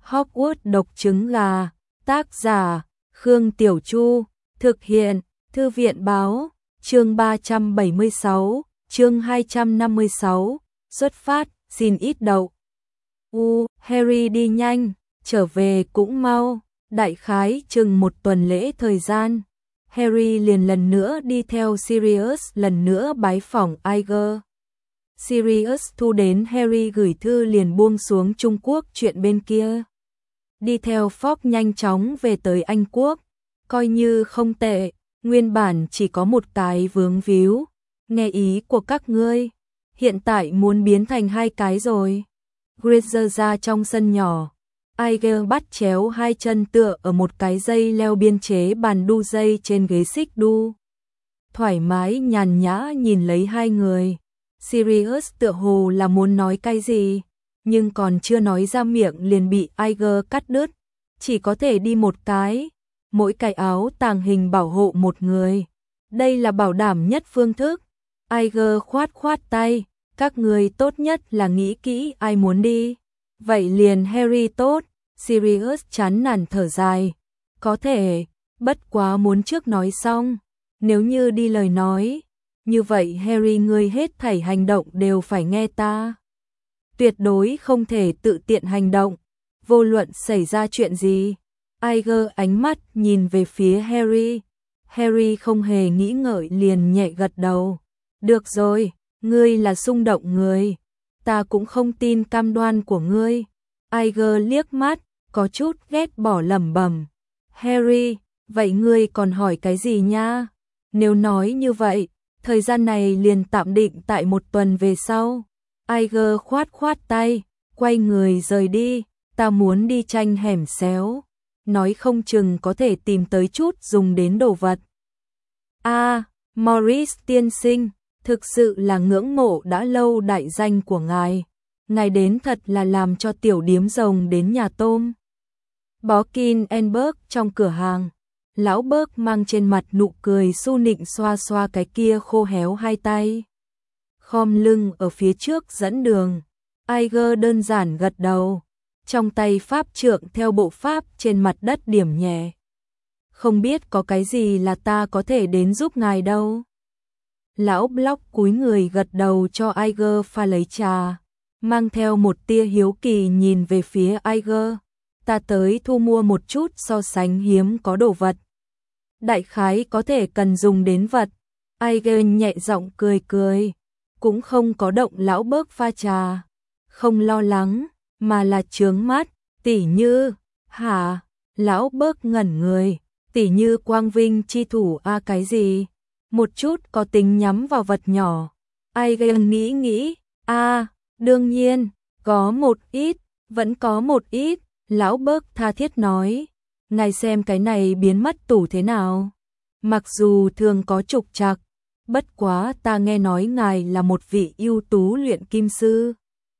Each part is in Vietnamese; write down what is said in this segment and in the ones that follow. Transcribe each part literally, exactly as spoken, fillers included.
Hogwarts độc trứng gà, tác giả, Khương Tiểu Chu, thực hiện, Thư viện báo, chương ba trăm bảy mươi sáu, chương hai trăm năm mươi sáu, xuất phát, xin ít đậu. U, Harry đi nhanh, trở về cũng mau, đại khái chừng một tuần lễ thời gian. Harry liền lần nữa đi theo Sirius lần nữa bái phỏng Iger. Sirius thu đến Harry gửi thư liền buông xuống Trung Quốc chuyện bên kia. Đi theo Fogg nhanh chóng về tới Anh Quốc, coi như không tệ, nguyên bản chỉ có một cái vướng víu, nghe ý của các ngươi, hiện tại muốn biến thành hai cái rồi. Granger ra trong sân nhỏ, Iger bắt chéo hai chân tựa ở một cái dây leo biên chế bàn đu dây trên ghế xích đu. Thoải mái nhàn nhã nhìn lấy hai người, Sirius tựa hồ là muốn nói cái gì, nhưng còn chưa nói ra miệng liền bị Iger cắt đứt, chỉ có thể đi một cái, mỗi cái áo tàng hình bảo hộ một người. Đây là bảo đảm nhất phương thức. Iger khoát khoát tay, các người tốt nhất là nghĩ kỹ ai muốn đi. Vậy liền Harry tốt, Sirius chán nản thở dài. Có thể, bất quá muốn trước nói xong, nếu như đi lời nói, như vậy Harry ngươi hết thảy hành động đều phải nghe ta. Tuyệt đối không thể tự tiện hành động, vô luận xảy ra chuyện gì. Iger ánh mắt nhìn về phía Harry. Harry không hề nghĩ ngợi liền nhẹ gật đầu. Được rồi, ngươi là xung động người, ta cũng không tin cam đoan của ngươi. Iger liếc mắt, có chút ghét bỏ lẩm bẩm. Harry, vậy ngươi còn hỏi cái gì nha? Nếu nói như vậy, thời gian này liền tạm định tại một tuần về sau. Iger khoát khoát tay, quay người rời đi, ta muốn đi tranh hẻm xéo, nói không chừng có thể tìm tới chút dùng đến đồ vật. A, à, Morris tiên sinh, thực sự là ngưỡng mộ đã lâu đại danh của ngài, ngài đến thật là làm cho tiểu điếm rồng đến nhà tôm. Borkin and Burke trong cửa hàng, lão Burke mang trên mặt nụ cười su nịnh xoa xoa cái kia khô héo hai tay. Khom lưng ở phía trước dẫn đường, Iger đơn giản gật đầu, trong tay pháp trượng theo bộ pháp trên mặt đất điểm nhẹ. Không biết có cái gì là ta có thể đến giúp ngài đâu. Lão Block cúi người gật đầu cho Iger pha lấy trà, mang theo một tia hiếu kỳ nhìn về phía Iger. Ta tới thu mua một chút so sánh hiếm có đồ vật. Đại khái có thể cần dùng đến vật. Iger nhẹ giọng cười cười, cũng không có động lão Burke pha trà. Không lo lắng, mà là chướng mắt, tỉ như, hả, lão Burke ngẩn người, tỉ như quang vinh chi thủ a à cái gì, một chút có tính nhắm vào vật nhỏ. Iger nghĩ nghĩ, a à, đương nhiên, có một ít, vẫn có một ít, lão Burke tha thiết nói, ngài xem cái này biến mất tủ thế nào, mặc dù thường có trục trặc, bất quá ta nghe nói ngài là một vị ưu tú luyện kim sư.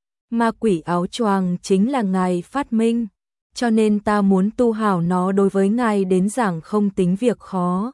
Ma quỷ áo choàng chính là ngài phát minh, cho nên ta muốn tu hảo nó đối với ngài đến giảng không tính việc khó.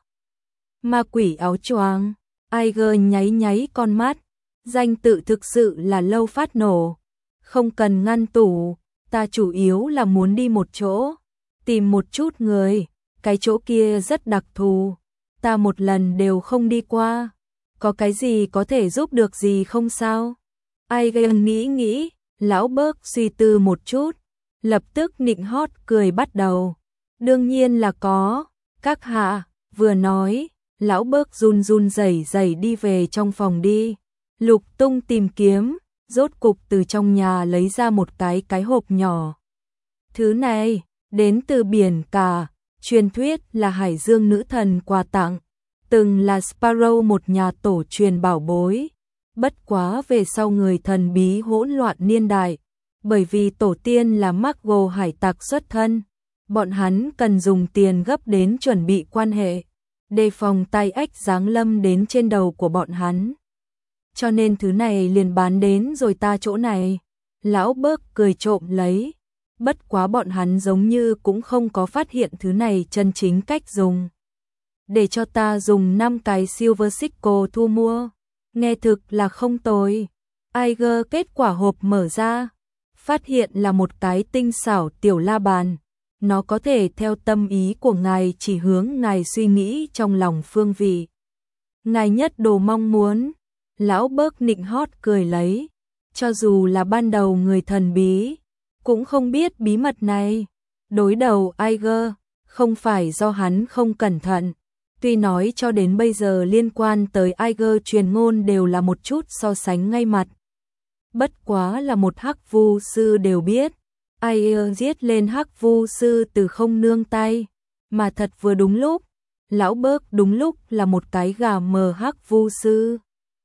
Ma quỷ áo choàng, Iger nháy nháy con mắt, danh tự thực sự là lâu phát nổ, không cần ngăn tủ, ta chủ yếu là muốn đi một chỗ, tìm một chút người, cái chỗ kia rất đặc thù, ta một lần đều không đi qua, có cái gì có thể giúp được gì không sao? Iger nghĩ nghĩ, lão Burke suy tư một chút, lập tức nịnh hót cười bắt đầu. Đương nhiên là có, các hạ, vừa nói, lão Burke run run rẩy rẩy đi về trong phòng đi, lục tung tìm kiếm, rốt cục từ trong nhà lấy ra một cái cái hộp nhỏ. Thứ này, đến từ biển cả, truyền thuyết là Hải Dương nữ thần quà tặng, từng là Sparrow một nhà tổ truyền bảo bối. Bất quá về sau người thần bí hỗn loạn niên đại, bởi vì tổ tiên là Margo hải tặc xuất thân, bọn hắn cần dùng tiền gấp đến chuẩn bị quan hệ, đề phòng tai ách giáng lâm đến trên đầu của bọn hắn. Cho nên thứ này liền bán đến rồi ta chỗ này. Lão Burke cười trộm lấy, bất quá bọn hắn giống như cũng không có phát hiện thứ này chân chính cách dùng. Để cho ta dùng năm cái Silver Sickle thu mua. Nghe thực là không tồi. Iger kết quả hộp mở ra, phát hiện là một cái tinh xảo tiểu la bàn. Nó có thể theo tâm ý của ngài chỉ hướng ngài suy nghĩ trong lòng phương vị. Ngài nhất đồ mong muốn. Lão Bớt nịnh hót cười lấy. Cho dù là ban đầu người thần bí, cũng không biết bí mật này. Đối đầu Iger, không phải do hắn không cẩn thận. Tuy nói cho đến bây giờ liên quan tới Iger truyền ngôn đều là một chút so sánh ngay mặt. Bất quá là một hắc vu sư đều biết. Iger giết lên hắc vu sư từ không nương tay. Mà thật vừa đúng lúc, lão Bớt đúng lúc là một cái gà mờ hắc vu sư.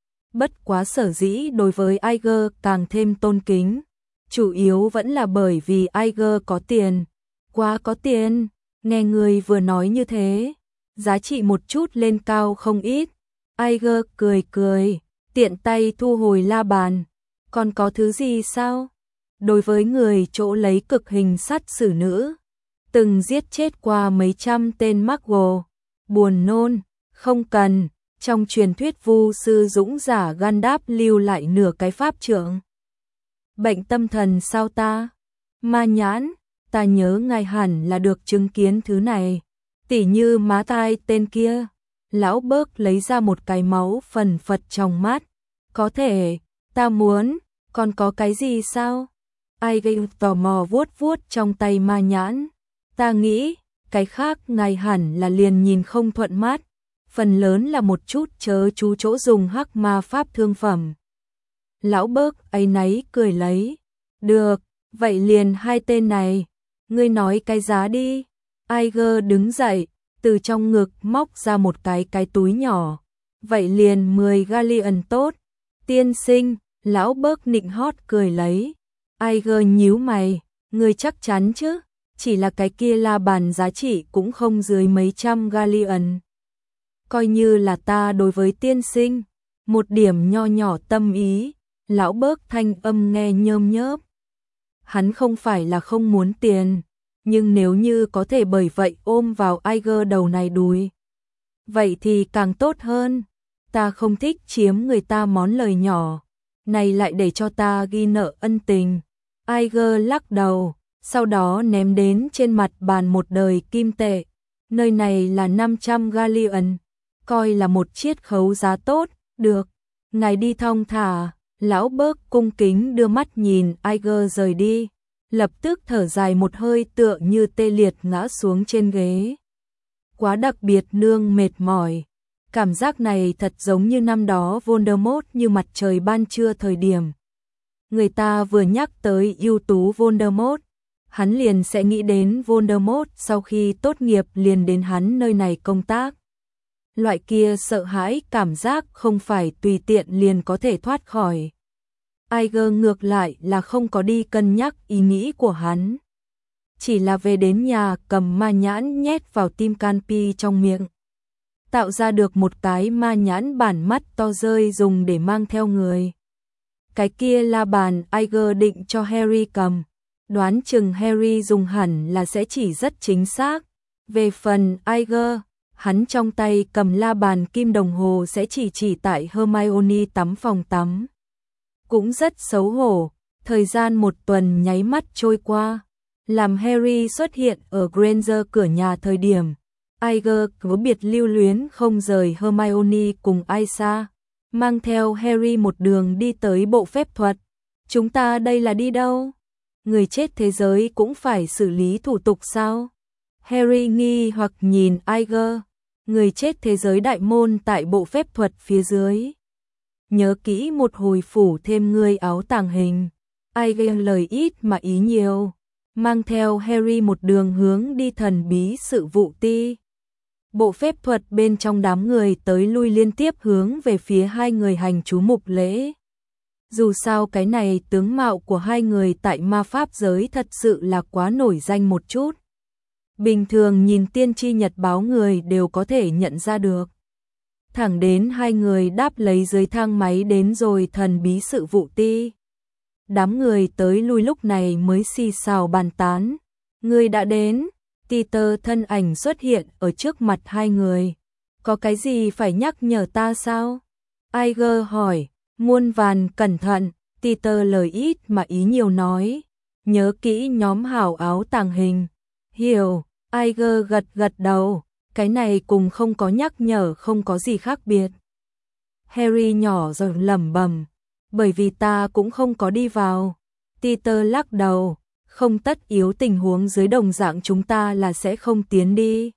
Bất quá sở dĩ đối với Iger càng thêm tôn kính. Chủ yếu vẫn là bởi vì Iger có tiền. Quá có tiền, nghe người vừa nói như thế. Giá trị một chút lên cao không ít. Iger cười cười, tiện tay thu hồi la bàn. Còn có thứ gì sao? Đối với người chỗ lấy cực hình sát xử nữ, từng giết chết qua mấy trăm tên Maggo, buồn nôn, không cần. Trong truyền thuyết vu sư dũng giả Gandalf lưu lại nửa cái pháp trượng. Bệnh tâm thần sao ta? Ma nhãn, ta nhớ ngài hẳn là được chứng kiến thứ này. Tỉ như má tai tên kia. Lão Bớt lấy ra một cái máu phần phật trong mắt. Có thể, ta muốn, còn có cái gì sao? Ai gây tò mò vuốt vuốt trong tay ma nhãn. Ta nghĩ, cái khác ngài hẳn là liền nhìn không thuận mắt. Phần lớn là một chút chớ chú chỗ dùng hắc ma pháp thương phẩm. Lão Bớt áy náy cười lấy. Được, vậy liền hai tên này. Ngươi nói cái giá đi. Iger đứng dậy, từ trong ngực móc ra một cái cái túi nhỏ. Vậy liền mười galleon tốt. Tiên sinh, lão Bớt nịnh hót cười lấy. Iger nhíu mày, ngươi chắc chắn chứ? Chỉ là cái kia la bàn giá trị cũng không dưới mấy trăm galleon. Coi như là ta đối với tiên sinh, một điểm nho nhỏ tâm ý. Lão Bớt thanh âm nghe nhơm nhớp. Hắn không phải là không muốn tiền, nhưng nếu như có thể bởi vậy ôm vào Iger đầu này đùi, vậy thì càng tốt hơn. Ta không thích chiếm người ta món lời nhỏ, này lại để cho ta ghi nợ ân tình. Iger lắc đầu, sau đó ném đến trên mặt bàn một đời kim tệ. Nơi này là năm trăm galleon, coi là một chiết khấu giá tốt, được. Ngài đi thong thả. Lão Bớt cung kính đưa mắt nhìn Iger rời đi, lập tức thở dài một hơi tựa như tê liệt ngã xuống trên ghế. Quá đặc biệt nương mệt mỏi. Cảm giác này thật giống như năm đó Voldemort như mặt trời ban trưa thời điểm. Người ta vừa nhắc tới ưu tú Voldemort, hắn liền sẽ nghĩ đến Voldemort sau khi tốt nghiệp liền đến hắn nơi này công tác. Loại kia sợ hãi cảm giác không phải tùy tiện liền có thể thoát khỏi. Iger ngược lại là không có đi cân nhắc ý nghĩ của hắn. Chỉ là về đến nhà cầm ma nhãn nhét vào tim canpi trong miệng. Tạo ra được một cái ma nhãn bản mắt to rơi dùng để mang theo người. Cái kia la bàn Iger định cho Harry cầm. Đoán chừng Harry dùng hẳn là sẽ chỉ rất chính xác. Về phần Iger, hắn trong tay cầm la bàn kim đồng hồ sẽ chỉ chỉ tại Hermione tắm phòng tắm. Cũng rất xấu hổ, thời gian một tuần nháy mắt trôi qua. Làm Harry xuất hiện ở Granger cửa nhà thời điểm, Iger cứ biệt lưu luyến không rời Hermione cùng Isa, mang theo Harry một đường đi tới bộ phép thuật. Chúng ta đây là đi đâu? Người chết thế giới cũng phải xử lý thủ tục sao? Harry nghi hoặc nhìn Iger. Người chết thế giới đại môn tại bộ phép thuật phía dưới. Nhớ kỹ một hồi phủ thêm ngươi áo tàng hình. Iger lời ít mà ý nhiều, mang theo Harry một đường hướng đi thần bí sự vụ ti. Bộ phép thuật bên trong đám người tới lui liên tiếp hướng về phía hai người hành chú mục lễ. Dù sao cái này tướng mạo của hai người tại ma pháp giới thật sự là quá nổi danh một chút. Bình thường nhìn tiên tri nhật báo người đều có thể nhận ra được. Thẳng đến hai người đáp lấy dưới thang máy đến rồi thần bí sự vụ ti. Đám người tới lui lúc này mới xì xào bàn tán. Người đã đến. Peter thân ảnh xuất hiện ở trước mặt hai người. Có cái gì phải nhắc nhở ta sao? Iger hỏi. Muôn vàn cẩn thận. Peter lời ít mà ý nhiều nói. nhớ kỹ nhóm hảo áo tàng hình. Hiểu, Iger gật gật đầu, cái này cùng không có nhắc nhở không có gì khác biệt. Harry nhỏ giọng lẩm bẩm, bởi vì ta cũng không có đi vào. Peter lắc đầu, không tất yếu tình huống dưới đồng dạng chúng ta là sẽ không tiến đi.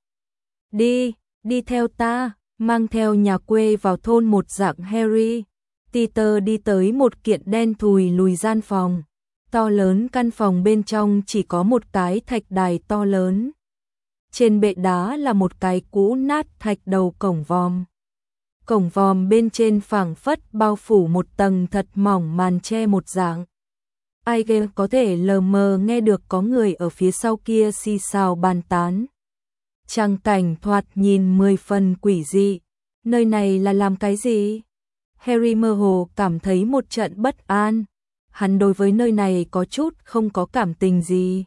Đi, đi theo ta, mang theo nhà quê vào thôn một dạng Harry. Peter đi tới một kiện đen thùi lùi gian phòng. To lớn căn phòng bên trong chỉ có một cái thạch đài to lớn. Trên bệ đá là một cái cũ nát thạch đầu cổng vòm. Cổng vòm bên trên phảng phất bao phủ một tầng thật mỏng màn che một dạng. Iger có thể lờ mờ nghe được có người ở phía sau kia xì xào bàn tán. Tràng cảnh thoạt nhìn mười phần quỷ dị. Nơi này là làm cái gì? Harry mơ hồ cảm thấy một trận bất an. Hắn đối với nơi này có chút không có cảm tình gì.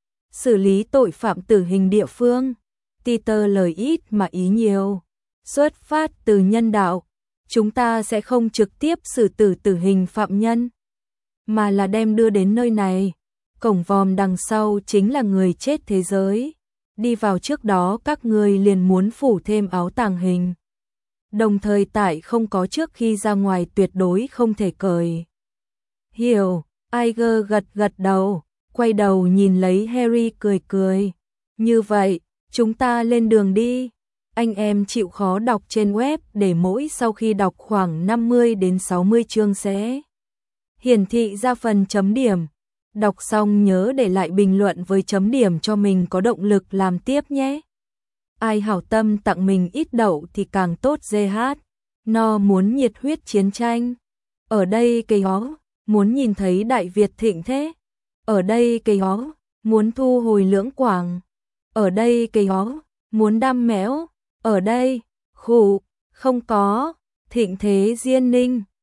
Xử lý tội phạm tử hình địa phương. Peter lời ít mà ý nhiều. Xuất phát từ nhân đạo, chúng ta sẽ không trực tiếp xử tử tử hình phạm nhân, mà là đem đưa đến nơi này. Cổng vòm đằng sau chính là người chết thế giới. Đi vào trước đó các người liền muốn phủ thêm áo tàng hình. Đồng thời tại không có trước khi ra ngoài tuyệt đối không thể cởi. Hiểu, Iger gật gật đầu, quay đầu nhìn lấy Harry cười cười. Như vậy, chúng ta lên đường đi. Anh em chịu khó đọc trên web để mỗi sau khi đọc khoảng năm mươi đến sáu mươi chương sẽ hiển thị ra phần chấm điểm. Đọc xong nhớ để lại bình luận với chấm điểm cho mình có động lực làm tiếp nhé. Ai hảo tâm tặng mình ít đậu thì càng tốt giê hát. No muốn nhiệt huyết chiến tranh. Ở đây cây hó, muốn nhìn thấy Đại Việt thịnh thế. Ở đây cây hó, muốn thu hồi Lưỡng Quảng. Ở đây cây hó, muốn đam méo. Ở đây, khủ, không có, thịnh thế Diên Ninh.